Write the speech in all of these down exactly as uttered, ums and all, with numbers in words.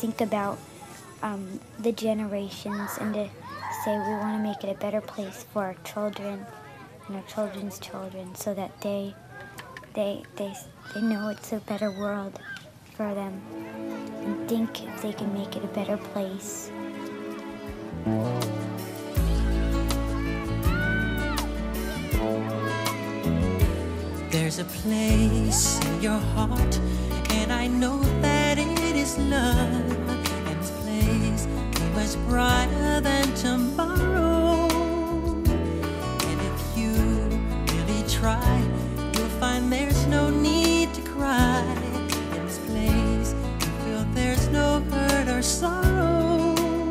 think about um, the generations and to say we want to make it a better place for our children and our children's children, so that they they they they know it's a better world for them and think if they can make it a better place. There's a place in your heart, and I know that it is love, and this place is much brighter than tomorrow. And if you really try, you'll find there's no need to cry. In this place, you feel there's no hurt or sorrow.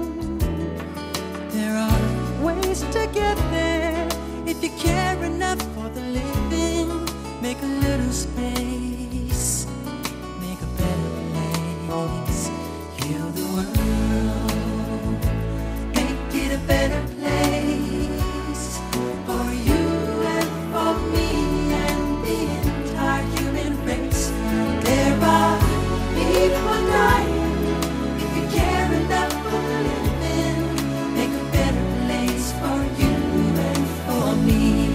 There are ways to get there if you care enough for the living. Make a little space, make a better place, heal the world, make it a better place for you and for me and the entire human race. There are people dying. If you care enough for the living, make a better place for you and for me.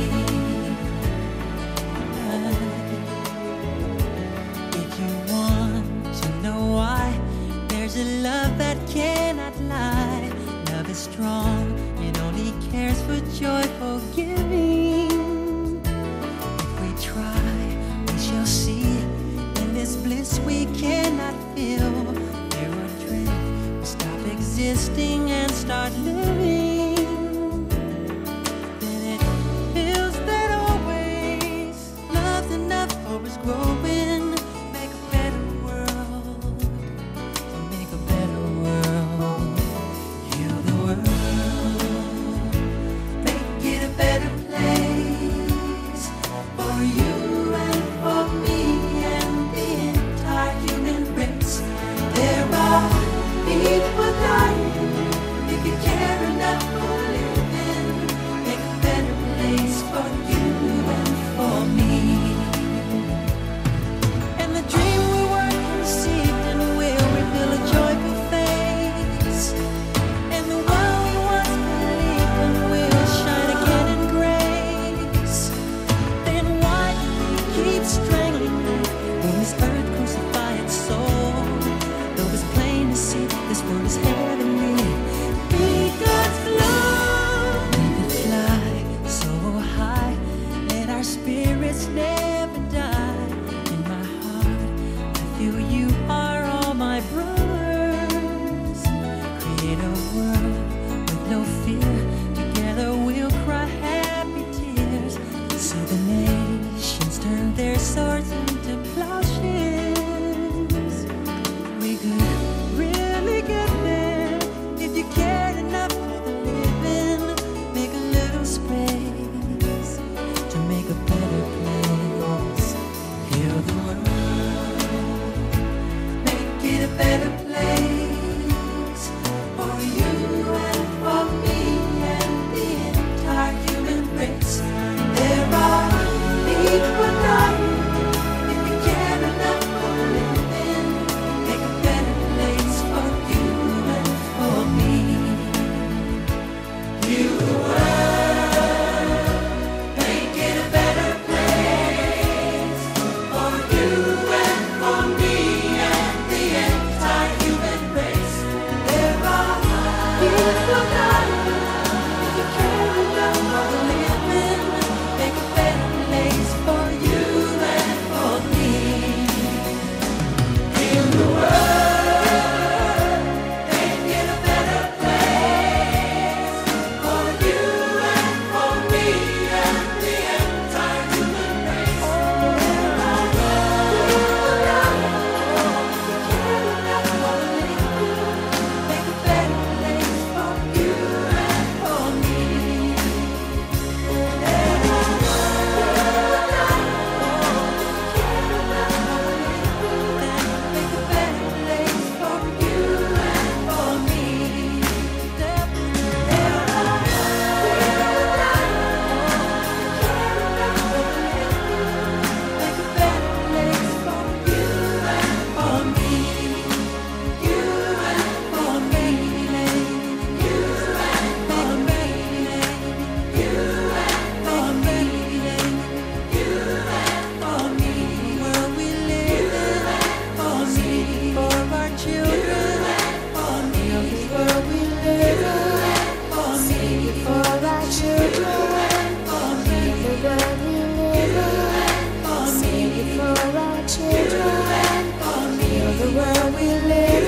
There's a love that cannot lie. Love is strong, it only cares for joyful giving. If we try, we shall see. In this bliss we cannot feel. There are dreams, we stop existing and start living. Then it feels that always love's enough for us growing. Make a better world. Make a better world, heal the world, make it a better place for you and for me and the entire human race. There are people dying. If you care enough for living, make a better place for you and for me. And the dream we were conceived and will reveal a joyful face, and the world we once believed in will shine again in grace. Then why keep strangling when this earth crucify its soul? Though it's plain to see this world is heavenly, be God's love. Let it fly so high, let our spirits never die. In my heart, I feel you are all my brothers. Create a world with no fear. Together we'll cry happy tears. See the nations turn their swords into plowshares. We could really get there if you cared enough for the living. Make a little space to make a better place. Heal the world, make it a better place for you and for me and the entire human race. There are people dying. If you care enough for the living, make a better place for you and for me. Heal the world, make it a better place for you and for me and the entire human race. There are people dying. If you care enough for the living, make a better place for you and for me. Heal the world, make it a better place for you and for me and the entire human race. There are people dying. If you care enough for the living, make a better place for you world we live